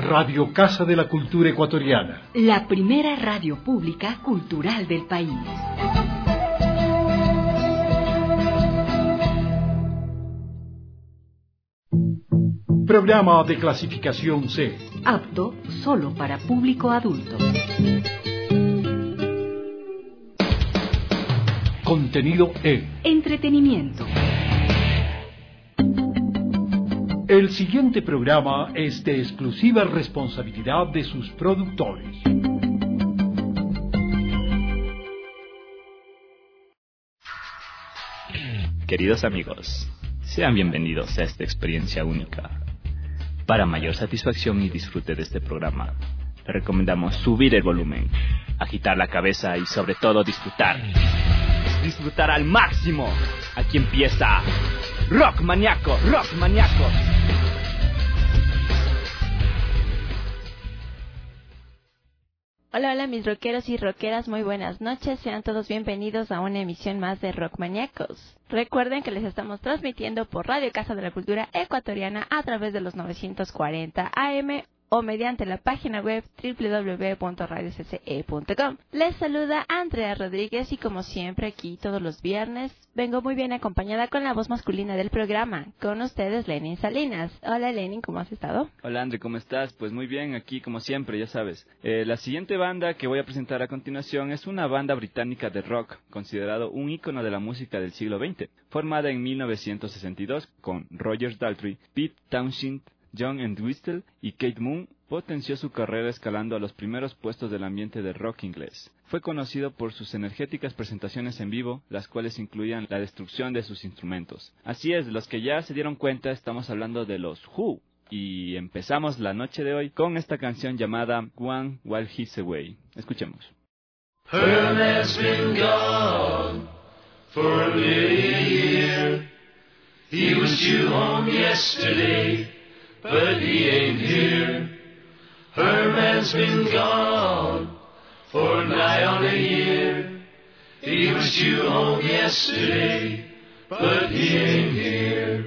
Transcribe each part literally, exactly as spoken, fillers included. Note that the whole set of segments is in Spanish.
Radio Casa de la Cultura Ecuatoriana. La primera radio pública cultural del país. Programa de clasificación C. Apto solo para público adulto. Contenido E. Entretenimiento. El siguiente programa es de exclusiva responsabilidad de sus productores. Queridos amigos, sean bienvenidos a esta experiencia única. Para mayor satisfacción y disfrute de este programa, le recomendamos subir el volumen, agitar la cabeza y sobre todo disfrutar. Disfrutar al máximo. Aquí empieza Rock Maníaco, Rock Maníaco. Hola, hola mis rockeros y rockeras, muy buenas noches. Sean todos bienvenidos a una emisión más de Rock Maníacos. Recuerden que les estamos transmitiendo por Radio Casa de la Cultura Ecuatoriana a través de los novecientos cuarenta A M o mediante la página web doble u doble u doble u punto radio c c e punto com. Les saluda Andrea Rodríguez y como siempre aquí todos los viernes vengo muy bien acompañada con la voz masculina del programa. Con ustedes Lenin Salinas. Hola Lenin, ¿cómo has estado? Hola Andre, ¿cómo estás? Pues muy bien, aquí como siempre, ya sabes. Eh, la siguiente banda que voy a presentar a continuación es una banda británica de rock, considerado un ícono de la música del siglo veinte, formada en mil novecientos sesenta y dos con Roger Daltrey, Pete Townshend, John Entwistle y Kate Moon. Potenció su carrera escalando a los primeros puestos del ambiente de rock inglés. Fue conocido por sus energéticas presentaciones en vivo, las cuales incluían la destrucción de sus instrumentos. Así es, los que ya se dieron cuenta, estamos hablando de los Who. Y empezamos la noche de hoy con esta canción llamada One While He's Away. Escuchemos. Herm has been gone for a year. He was due home yesterday, but he ain't here. Herman's been gone for nigh on a year. He was due home yesterday, but he ain't here.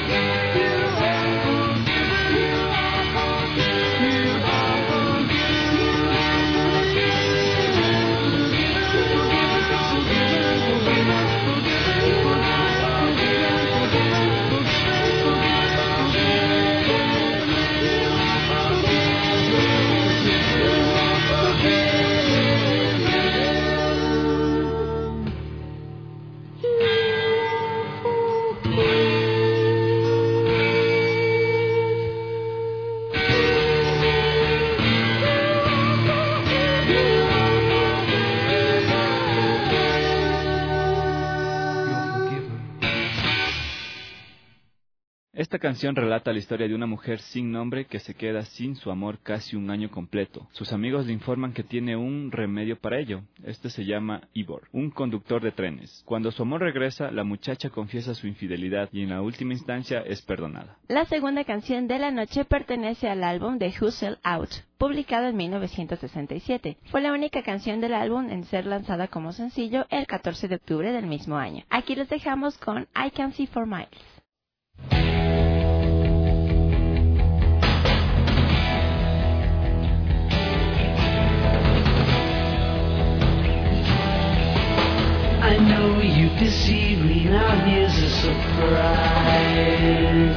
Esta canción relata la historia de una mujer sin nombre que se queda sin su amor casi un año completo. Sus amigos le informan que tiene un remedio para ello. Este se llama Ivor, un conductor de trenes. Cuando su amor regresa, la muchacha confiesa su infidelidad y en la última instancia es perdonada. La segunda canción de la noche pertenece al álbum The Hustle Out, publicado en mil novecientos sesenta y siete. Fue la única canción del álbum en ser lanzada como sencillo el catorce de octubre del mismo año. Aquí les dejamos con I Can See For Miles. I know you deceived me, now here's a surprise.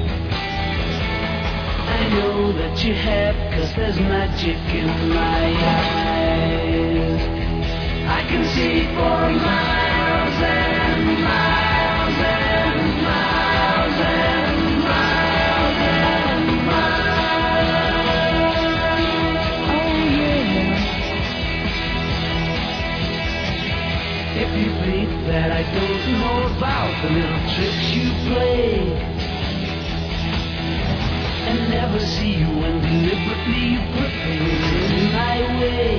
I know that you have, cause there's magic in my eyes. I can see for miles and miles and miles and miles and miles. Oh yeah. If you think that I don't know about the little tricks you play and never see you when deliberately you put things in my way,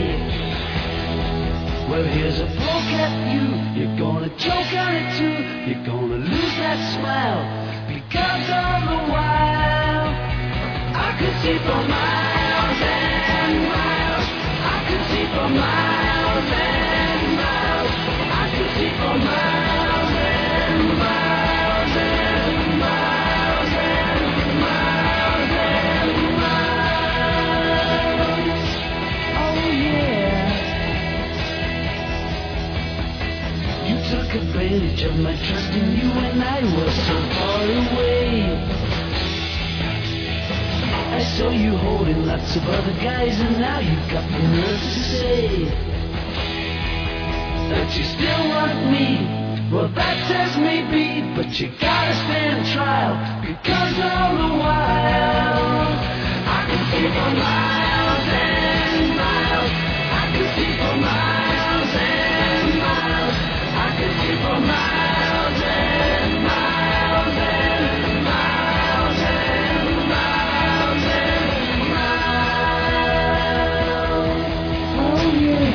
well, here's a poke at you. You're gonna choke on it too. You're gonna lose that smile because all the while I could see for miles and miles. I could see for miles and miles. I could see for miles and miles and miles and miles and miles. Oh yeah. You took advantage of my trust in you when I was so far away. I saw you holding lots of other guys and now you've got the nerve to say that you still want me. Well, that says maybe, but you gotta stand trial because all the while I can see for miles and miles. I can see for miles and miles. I can see for miles and miles and miles and miles and miles. Oh yeah.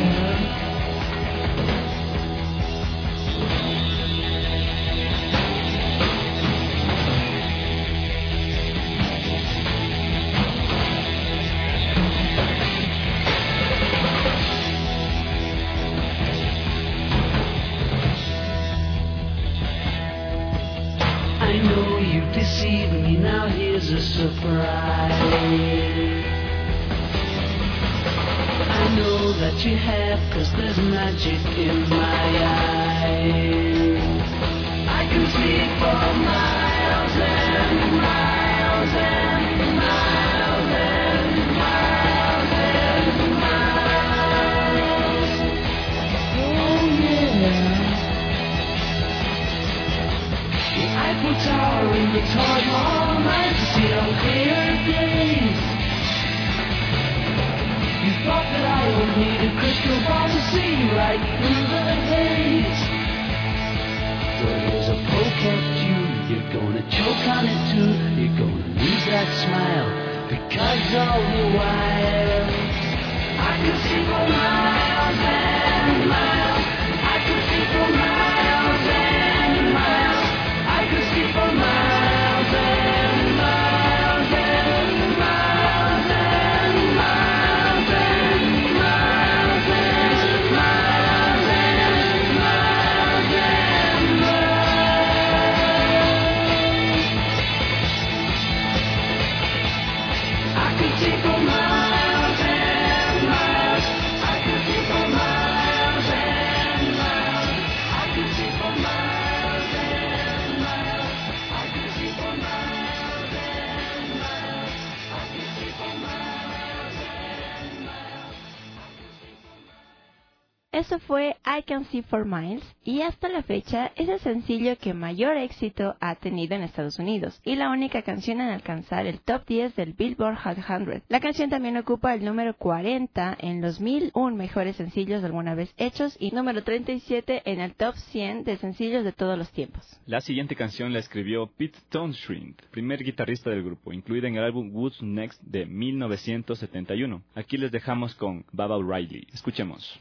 I know you deceived me, now here's a surprise. I know that you have, cause there's magic in my eyes. I can see for miles and miles and miles and miles and miles. Oh yeah. The Eiffel Tower in the Taj Mahal night to see on clear days. You thought that I would need a crystal ball to see right through the haze. Well, here's a poke at you. You're gonna choke on it too. You're gonna lose that smile because all the while I can see for miles and miles. I can see for miles and miles. I can see for miles and miles and miles and miles and miles and miles and miles and miles. I can see for miles and miles. I can Eso fue I Can See For Miles y hasta la fecha es el sencillo que mayor éxito ha tenido en Estados Unidos y la única canción en alcanzar el top diez del Billboard Hot cien. La canción también ocupa el número cuarenta en los mil uno mejores sencillos alguna vez hechos y número treinta y siete en el top cien de sencillos de todos los tiempos. La siguiente canción la escribió Pete Townshend, primer guitarrista del grupo, incluida en el álbum Who's Next de mil novecientos setenta y uno. Aquí les dejamos con Baba O'Reilly. Escuchemos.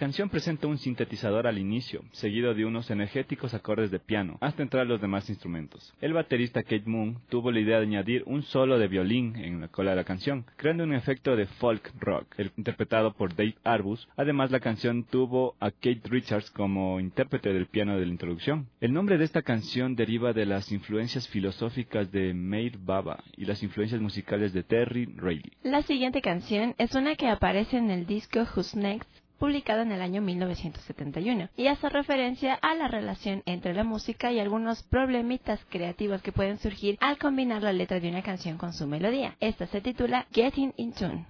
canción presenta un sintetizador al inicio, seguido de unos energéticos acordes de piano, hasta entrar los demás instrumentos. El baterista Keith Moon tuvo la idea de añadir un solo de violín en la cola de la canción, creando un efecto de folk rock, el interpretado por Dave Arbus. Además, la canción tuvo a Keith Richards como intérprete del piano de la introducción. El nombre de esta canción deriva de las influencias filosóficas de Meir Baba y las influencias musicales de Terry Riley. La siguiente canción es una que aparece en el disco Who's Next, publicado en el año mil novecientos setenta y uno, y hace referencia a la relación entre la música y algunos problemitas creativos que pueden surgir al combinar la letra de una canción con su melodía. Esta se titula Getting in Tune.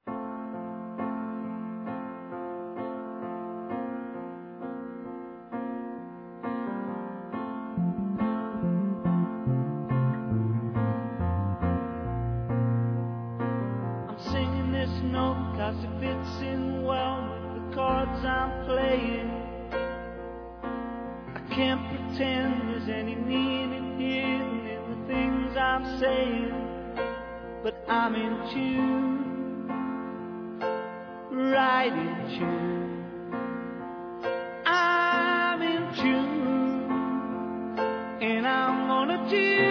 I'm singing this note 'cause it fits in well chords I'm playing. I can't pretend there's any meaning hidden in the things I'm saying, but I'm in tune, right in tune. I'm in tune, and I'm gonna tune.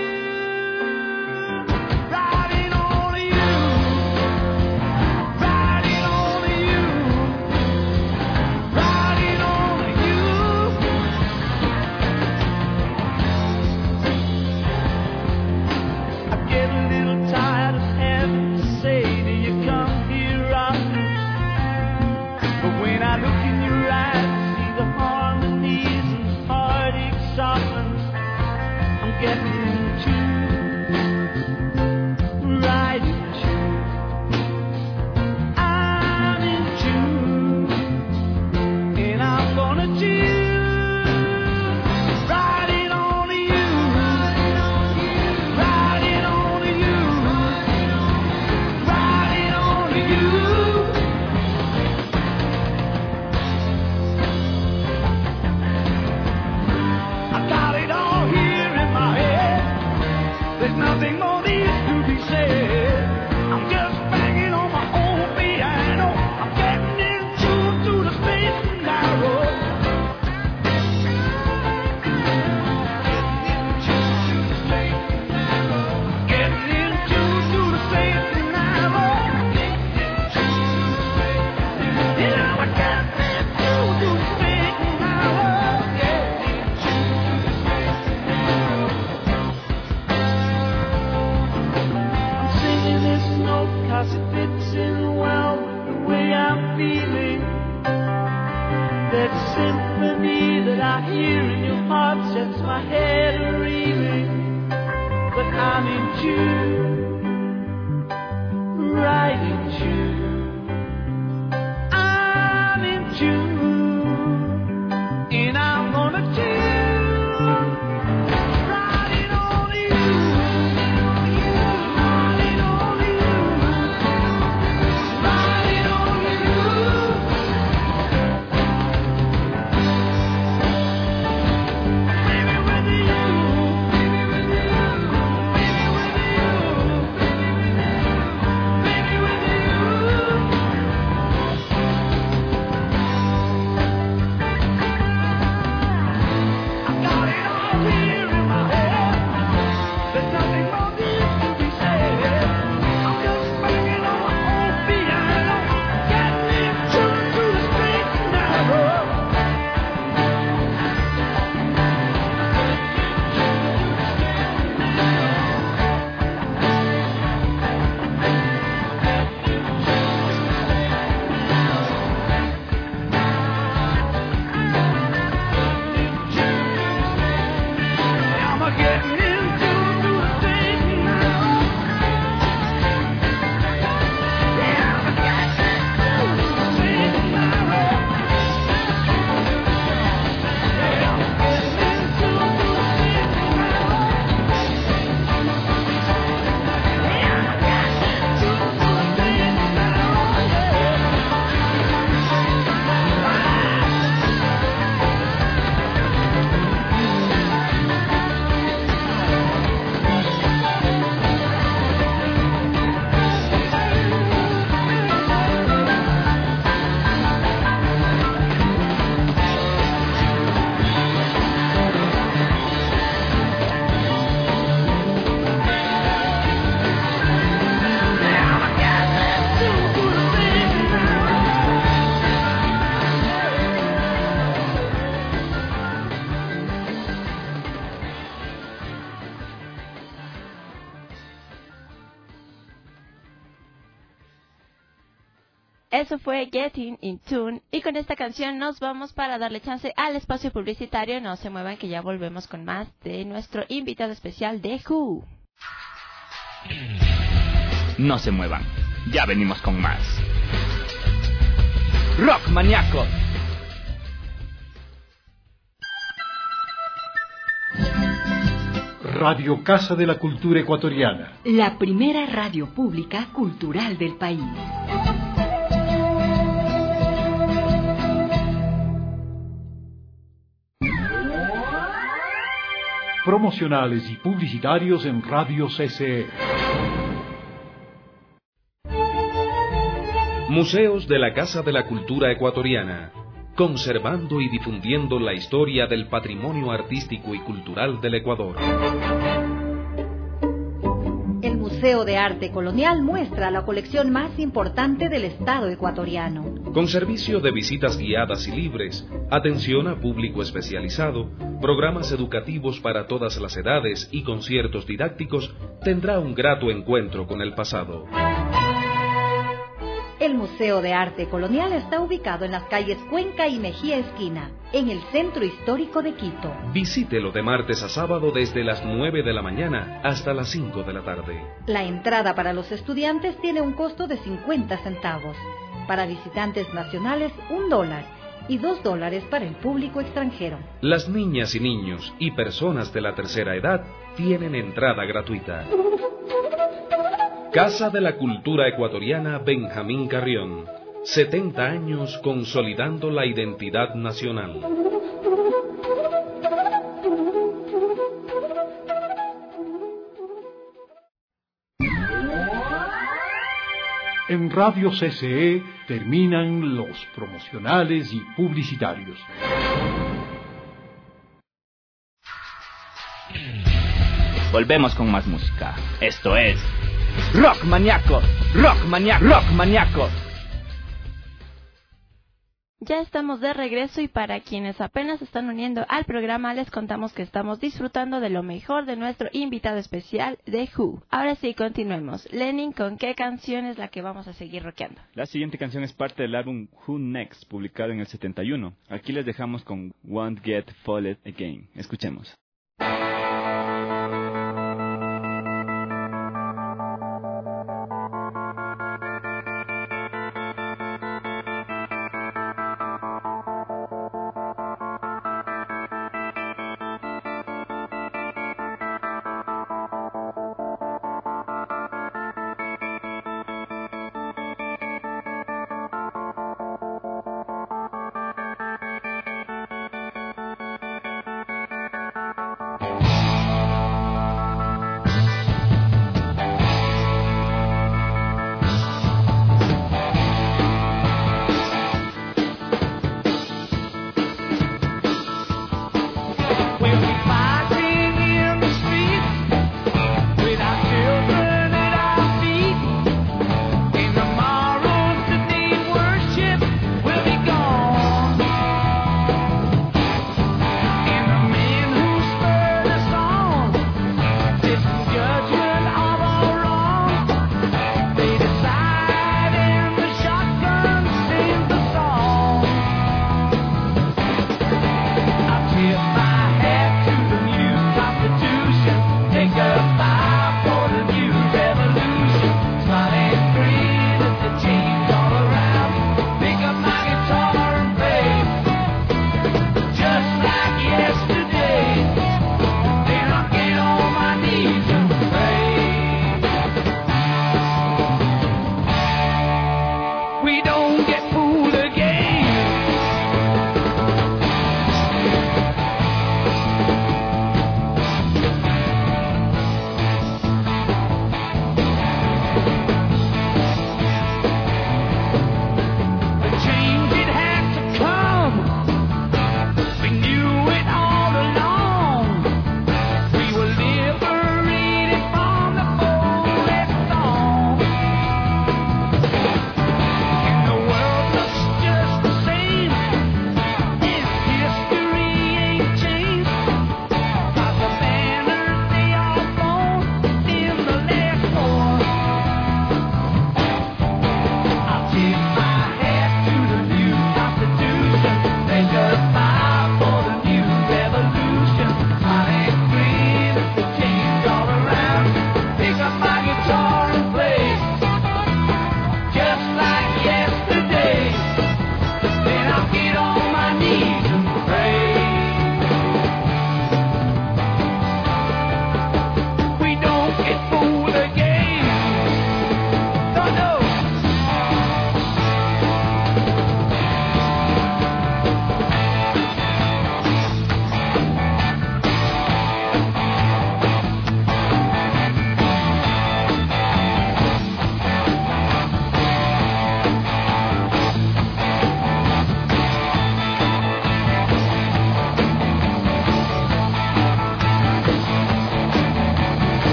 Ooh. Eso fue Getting in Tune. Y con esta canción nos vamos para darle chance al espacio publicitario. No se muevan que ya volvemos con más de nuestro invitado especial de Who. No se muevan, ya venimos con más. Rock Maníaco. Radio Casa de la Cultura Ecuatoriana. La primera radio pública cultural del país. Promocionales y publicitarios en Radio C C E. Museos de la Casa de la Cultura Ecuatoriana, conservando y difundiendo la historia del patrimonio artístico y cultural del Ecuador. El Museo de Arte Colonial muestra la colección más importante del Estado ecuatoriano. Con servicio de visitas guiadas y libres, atención a público especializado, programas educativos para todas las edades y conciertos didácticos, tendrá un grato encuentro con el pasado. El Museo de Arte Colonial está ubicado en las calles Cuenca y Mejía Esquina, en el centro histórico de Quito. Visítelo de martes a sábado desde las nueve de la mañana hasta las cinco de la tarde. La entrada para los estudiantes tiene un costo de cincuenta centavos. Para visitantes nacionales, un dólar. Y dos dólares para el público extranjero. Las niñas y niños y personas de la tercera edad tienen entrada gratuita. Casa de la Cultura Ecuatoriana Benjamín Carrión. setenta años consolidando la identidad nacional. En Radio C C E terminan los promocionales y publicitarios. Volvemos con más música. Esto es Rock Maníaco, Rock Maníaco, Rock Maníaco. Ya estamos de regreso y para quienes apenas se están uniendo al programa les contamos que estamos disfrutando de lo mejor de nuestro invitado especial de Who. Ahora sí, continuemos. Lenin, ¿con qué canción es la que vamos a seguir rockeando? La siguiente canción es parte del álbum Who Next, publicado en el setenta y uno. Aquí les dejamos con Won't Get Fooled Again. Escuchemos.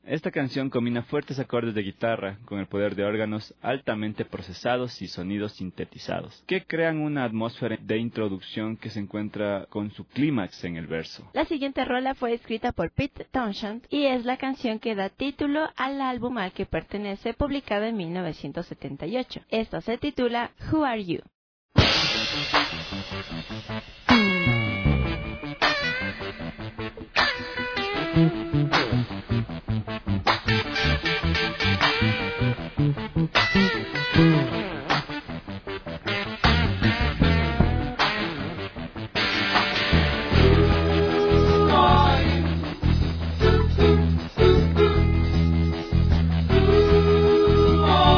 Esta canción combina fuertes acordes de guitarra con el poder de órganos altamente procesados y sonidos sintetizados, que crean una atmósfera de introducción que se encuentra con su clímax en el verso. La siguiente rola fue escrita por Pete Townshend y es la canción que da título al álbum al que pertenece, publicado en mil novecientos setenta y ocho. Esto se titula Who Are You?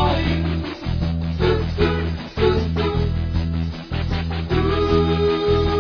Ooh.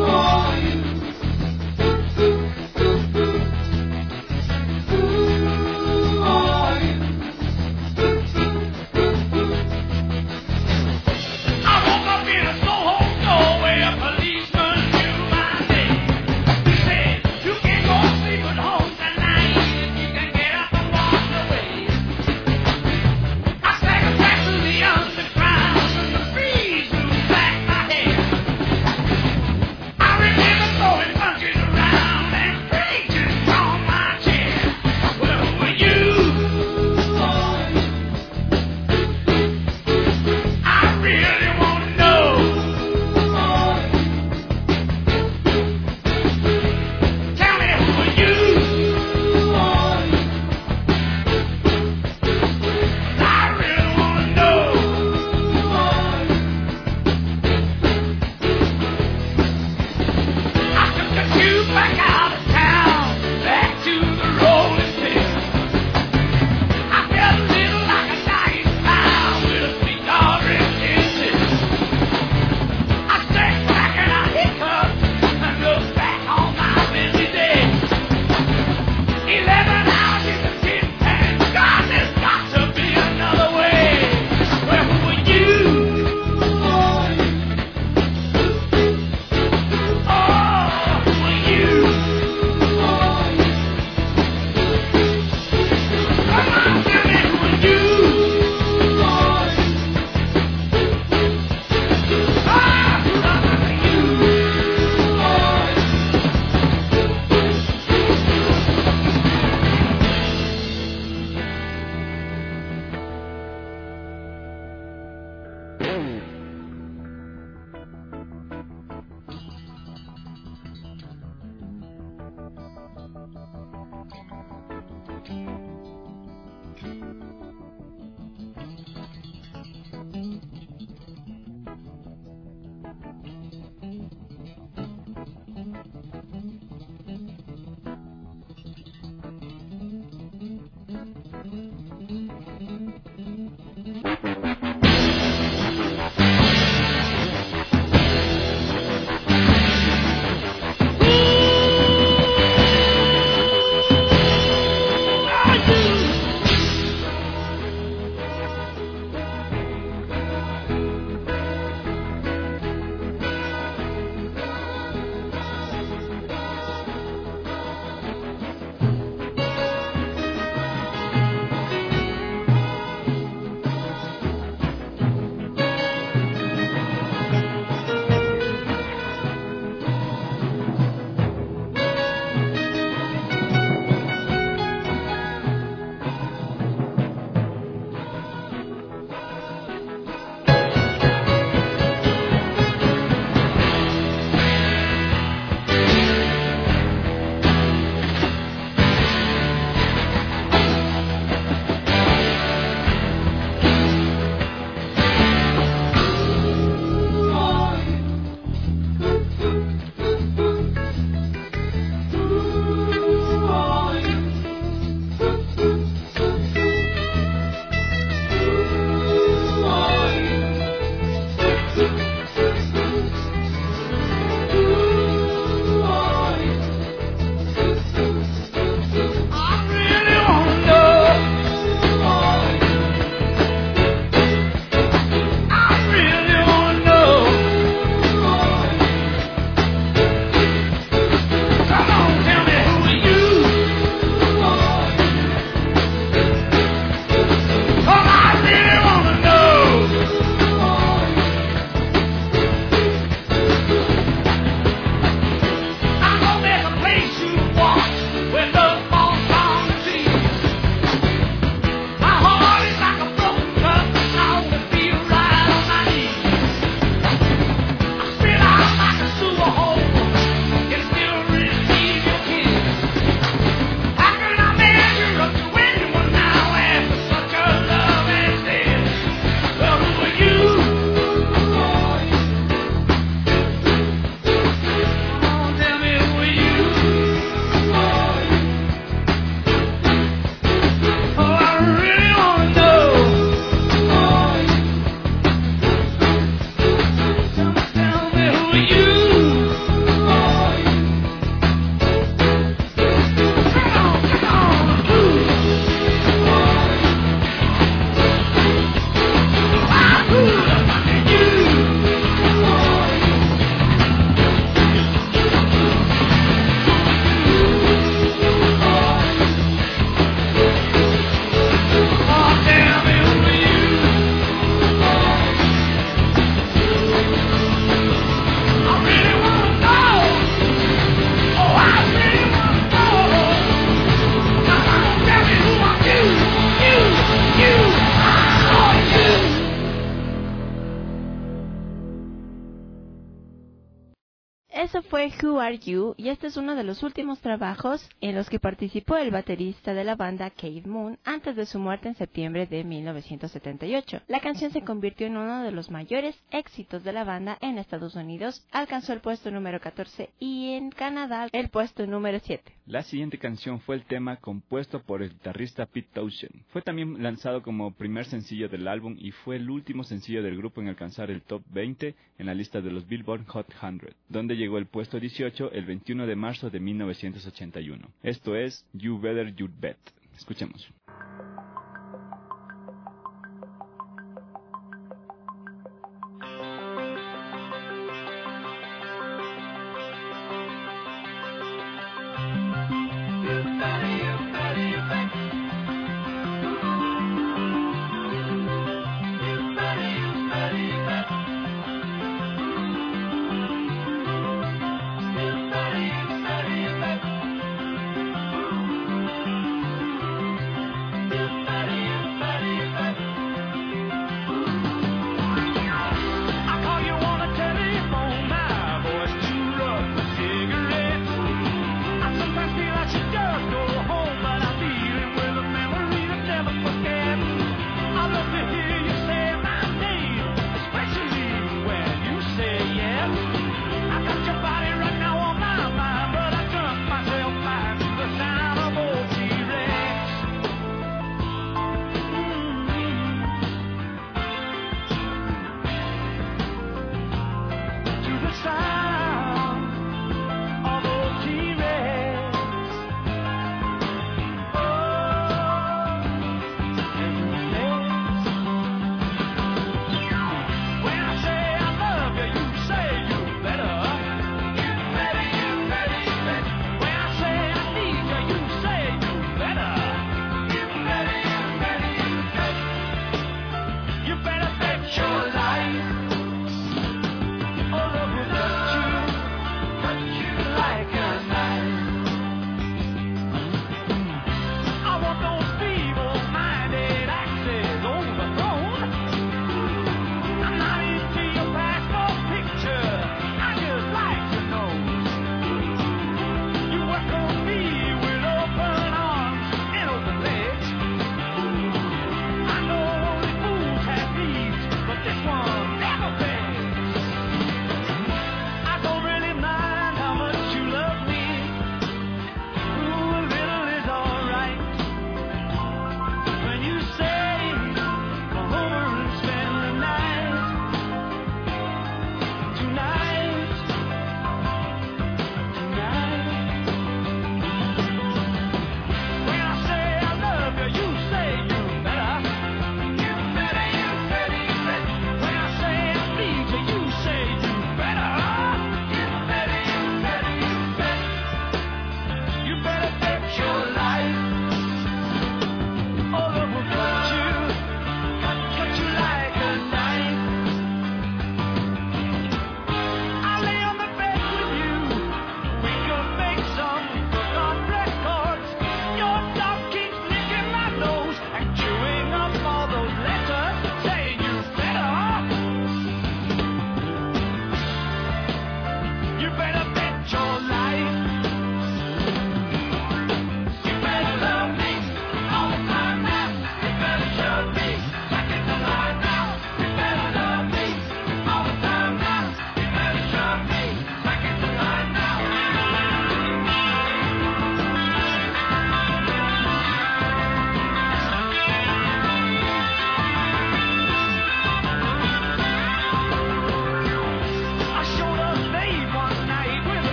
fue Who Are You, y este es uno de los últimos trabajos en los que participó el baterista de la banda Keith Moon antes de su muerte en septiembre de mil novecientos setenta y ocho. La canción se convirtió en uno de los mayores éxitos de la banda en Estados Unidos, alcanzó el puesto número catorce y en Canadá el puesto número siete. La siguiente canción fue el tema compuesto por el guitarrista Pete Townshend. Fue también lanzado como primer sencillo del álbum y fue el último sencillo del grupo en alcanzar el top veinte en la lista de los Billboard Hot cien, donde llegó el puesto dieciocho el veintiuno de marzo de mil novecientos ochenta y uno. Esto es You Better You Bet. Escuchemos.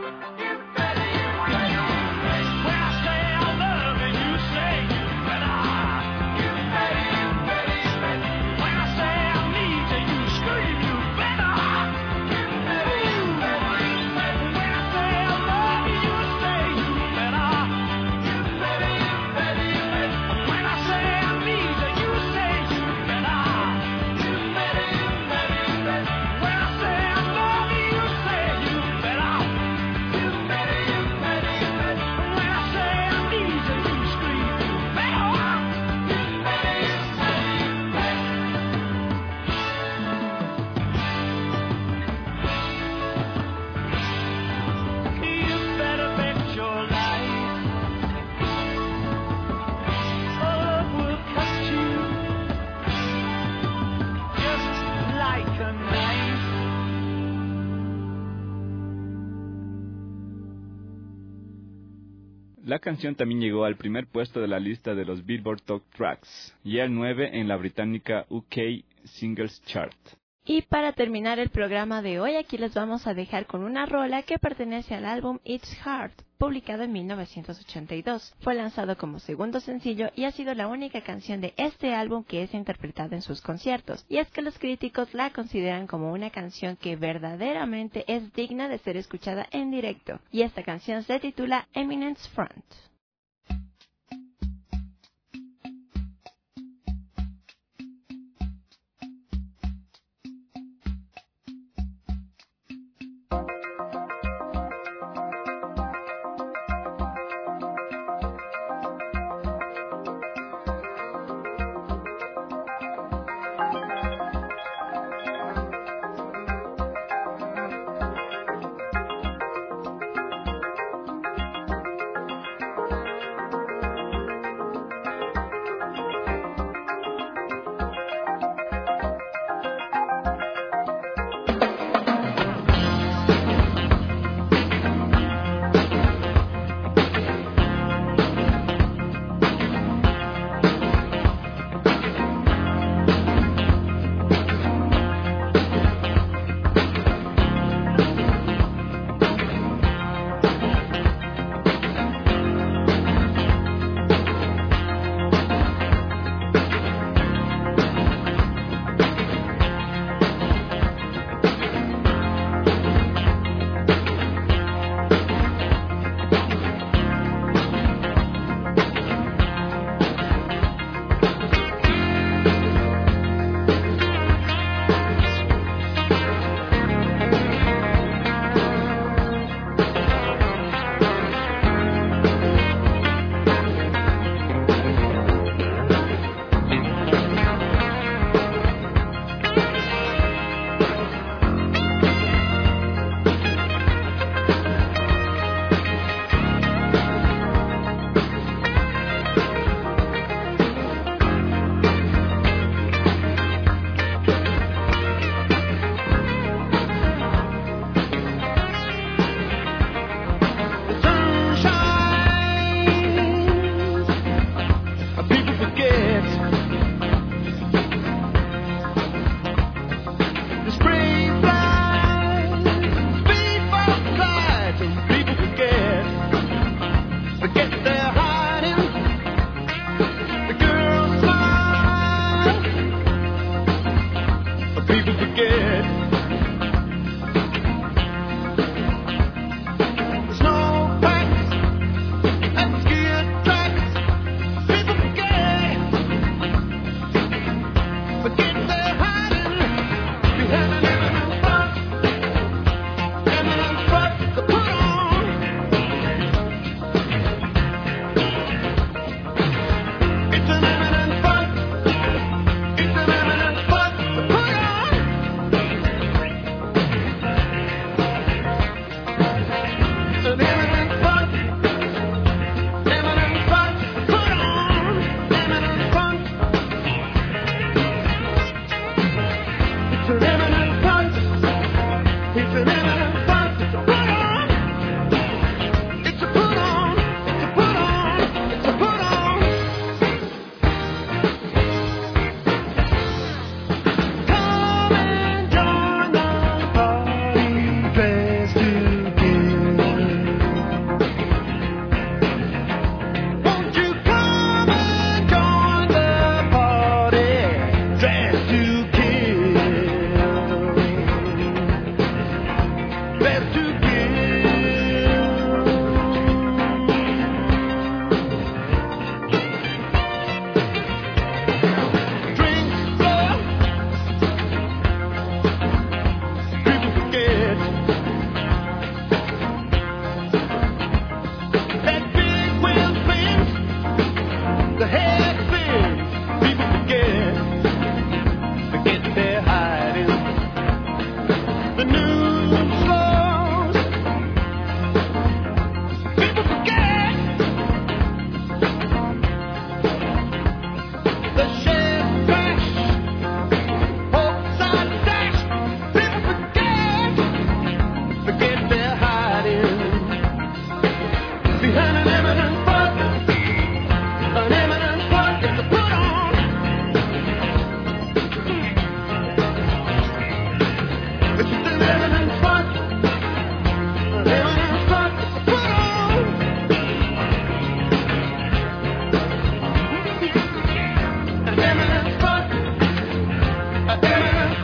La canción también llegó al primer puesto de la lista de los Billboard Top Tracks y al nueve en la británica U K Singles Chart. Y para terminar el programa de hoy, aquí les vamos a dejar con una rola que pertenece al álbum It's Hard, publicado en mil novecientos ochenta y dos. Fue lanzado como segundo sencillo y ha sido la única canción de este álbum que es interpretada en sus conciertos. Y es que los críticos la consideran como una canción que verdaderamente es digna de ser escuchada en directo. Y esta canción se titula Eminence Front.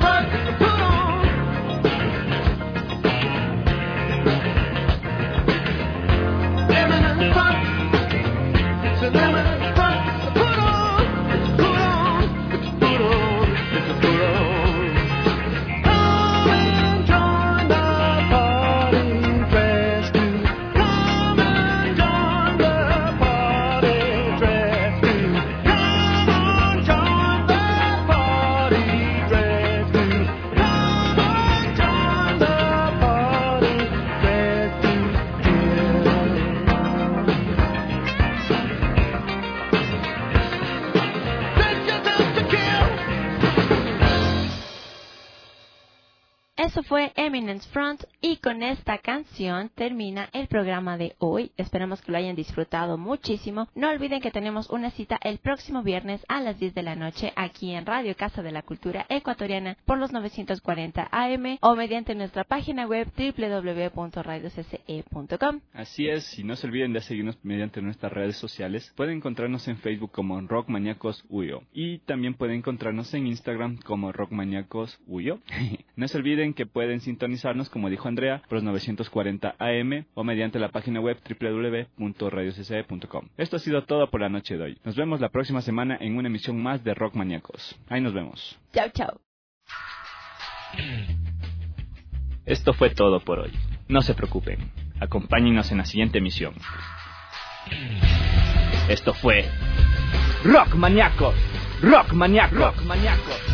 Eso fue Eminence Front y con esta canción termina el programa de hoy. Esperamos que lo hayan disfrutado muchísimo. No olviden que tenemos una cita el próximo viernes a las diez de la noche aquí en Radio Casa de la Cultura Ecuatoriana por los novecientos cuarenta A M o mediante nuestra página web doble u doble u doble u punto radio c c e punto com. Así es, y no se olviden de seguirnos mediante nuestras redes sociales. Pueden encontrarnos en Facebook como Rock Maníacos U Y O y también pueden encontrarnos en Instagram como Rock Maníacos U Y O. No se olviden que pueden sintonizarnos, como dijo Andrea, por los novecientos cuarenta A M o mediante la página web doble u doble u doble u punto radio c c e punto com. Esto ha sido todo por la noche de hoy. Nos vemos la próxima semana en una emisión más de Rock Maníacos. Ahí nos vemos. Chao, chao. Esto fue todo por hoy. No se preocupen. Acompáñenos en la siguiente emisión. Esto fue Rock Maníacos. Rock Maníacos. Rock Maníacos.